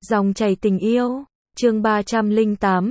Dòng chảy tình yêu, chương 308,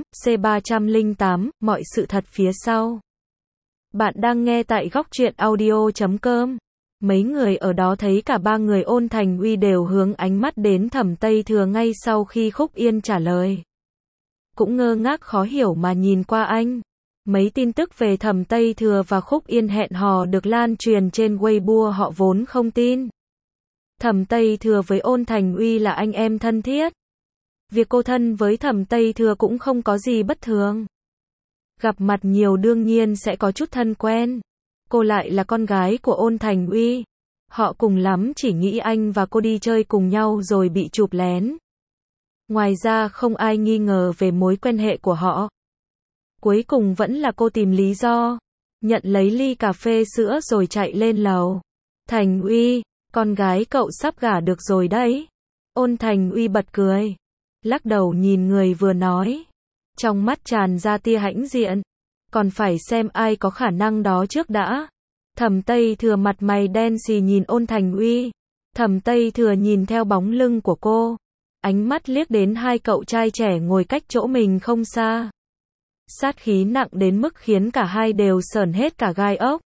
C308, mọi sự thật phía sau. Bạn đang nghe tại góc truyện audio.com. Mấy người ở đó thấy cả ba người Ôn Thành Uy đều hướng ánh mắt đến Thẩm Tây Thừa ngay sau khi Khúc Yên trả lời. Cũng ngơ ngác khó hiểu mà nhìn qua anh. Mấy tin tức về Thẩm Tây Thừa và Khúc Yên hẹn hò được lan truyền trên Weibo, họ vốn không tin. Thẩm Tây Thừa với Ôn Thành Uy là anh em thân thiết. Việc cô thân với Thẩm Tây Thừa cũng không có gì bất thường. Gặp mặt nhiều đương nhiên sẽ có chút thân quen. Cô lại là con gái của Ôn Thành Uy. Họ cùng lắm chỉ nghĩ anh và cô đi chơi cùng nhau rồi bị chụp lén. Ngoài ra không ai nghi ngờ về mối quan hệ của họ. Cuối cùng vẫn là cô tìm lý do, nhận lấy ly cà phê sữa rồi chạy lên lầu. Thành Uy, con gái cậu sắp gả được rồi đấy. Ôn Thành Uy bật cười, lắc đầu nhìn người vừa nói. Trong mắt tràn ra tia hãnh diện. Còn phải xem ai có khả năng đó trước đã. Thẩm Tây Thừa mặt mày đen xì nhìn Ôn Thành Uy. Thẩm Tây Thừa nhìn theo bóng lưng của cô. Ánh mắt liếc đến hai cậu trai trẻ ngồi cách chỗ mình không xa. Sát khí nặng đến mức khiến cả hai đều sởn hết cả gai ốc.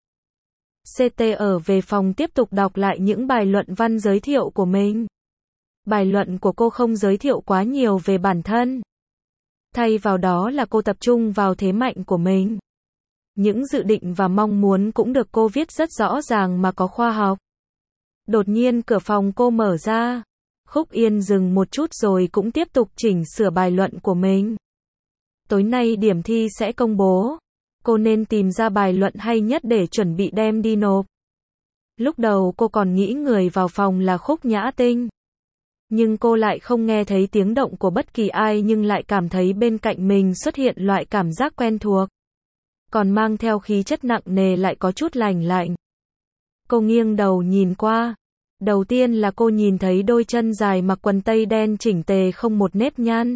CT ở về phòng tiếp tục đọc lại những bài luận văn giới thiệu của mình. Bài luận của cô không giới thiệu quá nhiều về bản thân. Thay vào đó là cô tập trung vào thế mạnh của mình. Những dự định và mong muốn cũng được cô viết rất rõ ràng mà có khoa học. Đột nhiên cửa phòng cô mở ra. Khúc Yên dừng một chút rồi cũng tiếp tục chỉnh sửa bài luận của mình. Tối nay điểm thi sẽ công bố. Cô nên tìm ra bài luận hay nhất để chuẩn bị đem đi nộp. Lúc đầu cô còn nghĩ người vào phòng là Khúc Nhã Tinh. Nhưng cô lại không nghe thấy tiếng động của bất kỳ ai, nhưng lại cảm thấy bên cạnh mình xuất hiện loại cảm giác quen thuộc. Còn mang theo khí chất nặng nề lại có chút lành lạnh. Cô nghiêng đầu nhìn qua. Đầu tiên là cô nhìn thấy đôi chân dài mặc quần tây đen chỉnh tề không một nếp nhăn.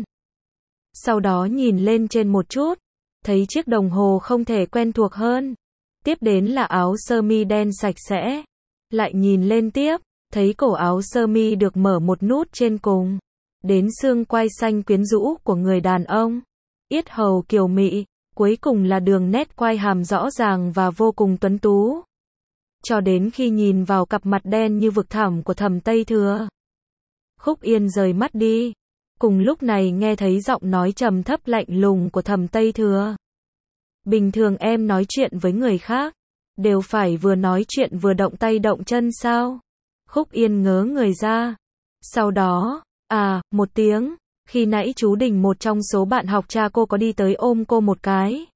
Sau đó nhìn lên trên một chút, thấy chiếc đồng hồ không thể quen thuộc hơn. Tiếp đến là áo sơ mi đen sạch sẽ. Lại nhìn lên tiếp, thấy cổ áo sơ mi được mở một nút trên cùng. Đến xương quai xanh quyến rũ của người đàn ông. Yết hầu kiều mị, cuối cùng là đường nét quai hàm rõ ràng và vô cùng tuấn tú. Cho đến khi nhìn vào cặp mặt đen như vực thẳm của Thẩm Tây Thừa. Khúc Yên rời mắt đi. Cùng lúc này nghe thấy giọng nói trầm thấp lạnh lùng của Thẩm Tây Thừa. Bình thường em nói chuyện với người khác, đều phải vừa nói chuyện vừa động tay động chân sao? Khúc Yên ngớ người ra. Sau đó, một tiếng, khi nãy chú Đình, một trong số bạn học cha cô, có đi tới ôm cô một cái.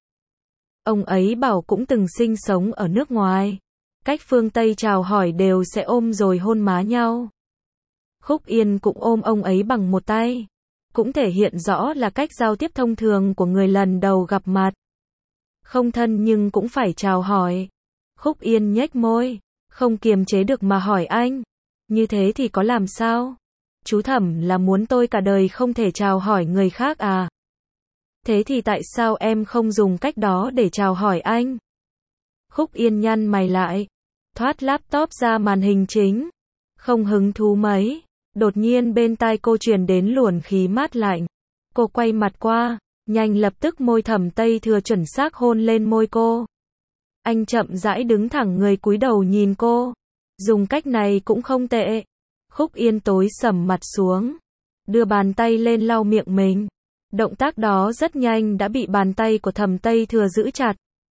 Ông ấy bảo cũng từng sinh sống ở nước ngoài. Cách phương Tây chào hỏi đều sẽ ôm rồi hôn má nhau. Khúc Yên cũng ôm ông ấy bằng một tay. Cũng thể hiện rõ là cách giao tiếp thông thường của người lần đầu gặp mặt. Không thân nhưng cũng phải chào hỏi. Khúc Yên nhếch môi, không kiềm chế được mà hỏi anh. Như thế thì có làm sao? Chú Thẩm là muốn tôi cả đời không thể chào hỏi người khác à? Thế thì tại sao em không dùng cách đó để chào hỏi anh? Khúc Yên nhăn mày lại, thoát laptop ra màn hình chính. Không hứng thú mấy. Đột nhiên bên tai cô truyền đến luồng khí mát lạnh. Cô quay mặt qua, nhanh lập tức môi Thẩm Tây Thừa chuẩn xác hôn lên môi cô. Anh chậm rãi đứng thẳng người cúi đầu nhìn cô. Dùng cách này cũng không tệ. Khúc Yên tối sầm mặt xuống, đưa bàn tay lên lau miệng mình. Động tác đó rất nhanh đã bị bàn tay của Thẩm Tây Thừa giữ chặt.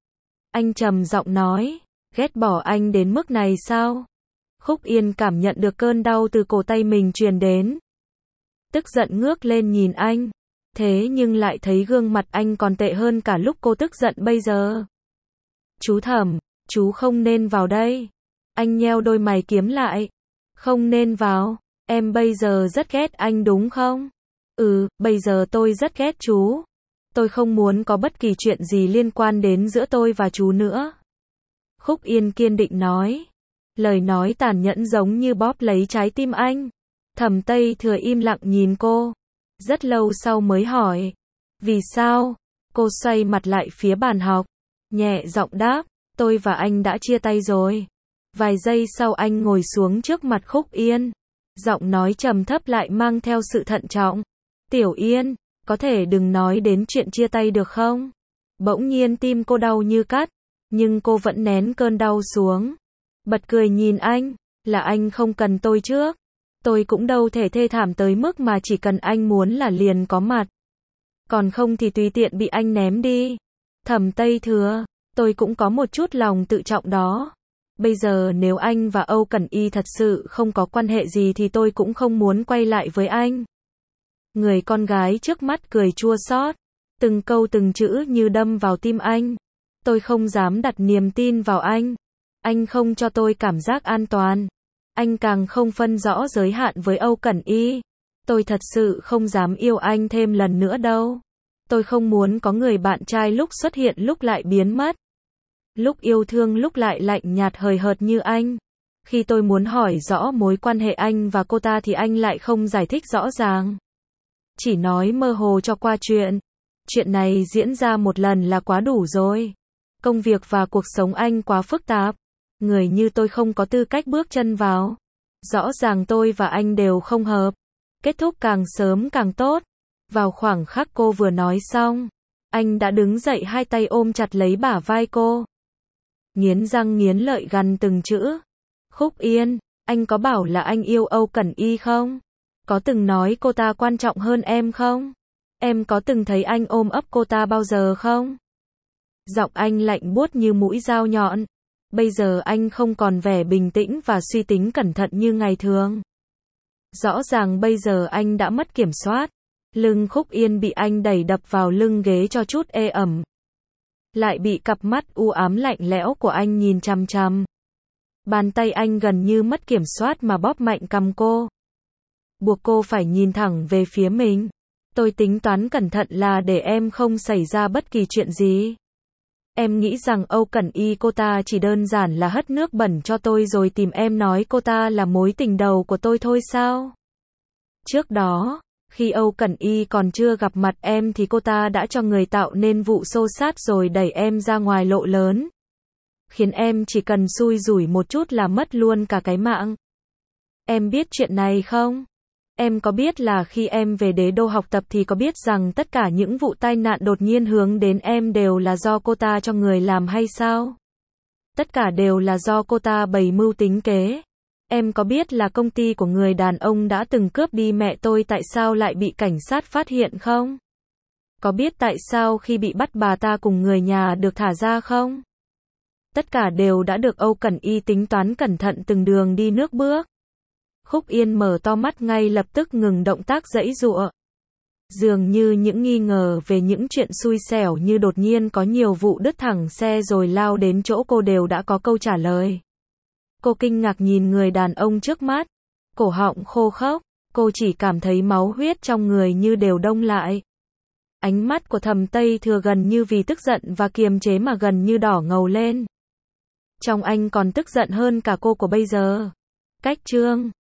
Anh trầm giọng nói, ghét bỏ anh đến mức này sao? Khúc Yên cảm nhận được cơn đau từ cổ tay mình truyền đến. Tức giận ngước lên nhìn anh. Thế nhưng lại thấy gương mặt anh còn tệ hơn cả lúc cô tức giận bây giờ. Chú Thẩm, chú không nên vào đây. Anh nheo đôi mày kiếm lại. Không nên vào, em bây giờ rất ghét anh đúng không? Bây giờ tôi rất ghét chú. Tôi không muốn có bất kỳ chuyện gì liên quan đến giữa tôi và chú nữa. Khúc Yên kiên định nói. Lời nói tàn nhẫn giống như bóp lấy trái tim anh. Thẩm Tây Thừa im lặng nhìn cô. Rất lâu sau mới hỏi. Vì sao? Cô xoay mặt lại phía bàn học. Nhẹ giọng đáp. Tôi và anh đã chia tay rồi. Vài giây sau anh ngồi xuống trước mặt Khúc Yên. Giọng nói trầm thấp lại mang theo sự thận trọng. Tiểu Yên, có thể đừng nói đến chuyện chia tay được không? Bỗng nhiên tim cô đau như cắt, nhưng cô vẫn nén cơn đau xuống. Bật cười nhìn anh, là anh không cần tôi trước. Tôi cũng đâu thể thê thảm tới mức mà chỉ cần anh muốn là liền có mặt. Còn không thì tùy tiện bị anh ném đi. Thẩm Tây Thừa, tôi cũng có một chút lòng tự trọng đó. Bây giờ nếu anh và Âu Cẩn Y thật sự không có quan hệ gì thì tôi cũng không muốn quay lại với anh. Người con gái trước mắt cười chua xót, từng câu từng chữ như đâm vào tim anh. Tôi không dám đặt niềm tin vào anh. Anh không cho tôi cảm giác an toàn. Anh càng không phân rõ giới hạn với Âu Cẩn Y. Tôi thật sự không dám yêu anh thêm lần nữa đâu. Tôi không muốn có người bạn trai lúc xuất hiện lúc lại biến mất. Lúc yêu thương lúc lại lạnh nhạt hời hợt như anh. Khi tôi muốn hỏi rõ mối quan hệ anh và cô ta thì anh lại không giải thích rõ ràng. Chỉ nói mơ hồ cho qua chuyện. Chuyện này diễn ra một lần là quá đủ rồi. Công việc và cuộc sống anh quá phức tạp. Người như tôi không có tư cách bước chân vào. Rõ ràng tôi và anh đều không hợp. Kết thúc càng sớm càng tốt. Vào khoảng khắc cô vừa nói xong, anh đã đứng dậy hai tay ôm chặt lấy bả vai cô. Nghiến răng nghiến lợi gằn từng chữ. Khúc Yên, anh có bảo là anh yêu Âu Cẩn Y không? Có từng nói cô ta quan trọng hơn em không? Em có từng thấy anh ôm ấp cô ta bao giờ không? Giọng anh lạnh buốt như mũi dao nhọn. Bây giờ anh không còn vẻ bình tĩnh và suy tính cẩn thận như ngày thường. Rõ ràng bây giờ anh đã mất kiểm soát. Lưng Khúc Yên bị anh đẩy đập vào lưng ghế cho chút ê ẩm. Lại bị cặp mắt u ám lạnh lẽo của anh nhìn chằm chằm. Bàn tay anh gần như mất kiểm soát mà bóp mạnh cằm cô. Buộc cô phải nhìn thẳng về phía mình. Tôi tính toán cẩn thận là để em không xảy ra bất kỳ chuyện gì. Em nghĩ rằng Âu Cẩn Y cô ta chỉ đơn giản là hất nước bẩn cho tôi rồi tìm em nói cô ta là mối tình đầu của tôi thôi sao? Trước đó, khi Âu Cẩn Y còn chưa gặp mặt em thì cô ta đã cho người tạo nên vụ xô xát rồi đẩy em ra ngoài lộ lớn. Khiến em chỉ cần xui rủi một chút là mất luôn cả cái mạng. Em biết chuyện này không? Em có biết là khi em về Đế Đô học tập thì có biết rằng tất cả những vụ tai nạn đột nhiên hướng đến em đều là do cô ta cho người làm hay sao? Tất cả đều là do cô ta bày mưu tính kế. Em có biết là công ty của người đàn ông đã từng cướp đi mẹ tôi tại sao lại bị cảnh sát phát hiện không? Có biết tại sao khi bị bắt bà ta cùng người nhà được thả ra không? Tất cả đều đã được Âu Cẩn Y tính toán cẩn thận từng đường đi nước bước. Khúc Yên mở to mắt ngay lập tức ngừng động tác giãy giụa. Dường như những nghi ngờ về những chuyện xui xẻo như đột nhiên có nhiều vụ đứt thẳng xe rồi lao đến chỗ cô đều đã có câu trả lời. Cô kinh ngạc nhìn người đàn ông trước mắt. Cổ họng khô khốc. Cô chỉ cảm thấy máu huyết trong người như đều đông lại. Ánh mắt của Thẩm Tây Thừa gần như vì tức giận và kiềm chế mà gần như đỏ ngầu lên. Trong anh còn tức giận hơn cả cô của bây giờ. Cách chương